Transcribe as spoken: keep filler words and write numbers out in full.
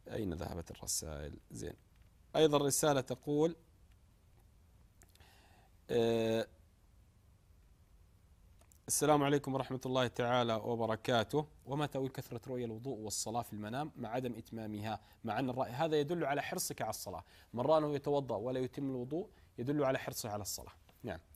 أين ذهبت الرسائل؟ زين. أيضا رسالة تقول آه السلام عليكم ورحمة الله تعالى وبركاته. وما تأويل كثرة رؤيا الوضوء والصلاة في المنام مع عدم إتمامها، مع أن الرأي هذا يدل على حرصك على الصلاة. من رأى أنه يتوضأ ولا يتم الوضوء يدل على حرصه على الصلاة. نعم.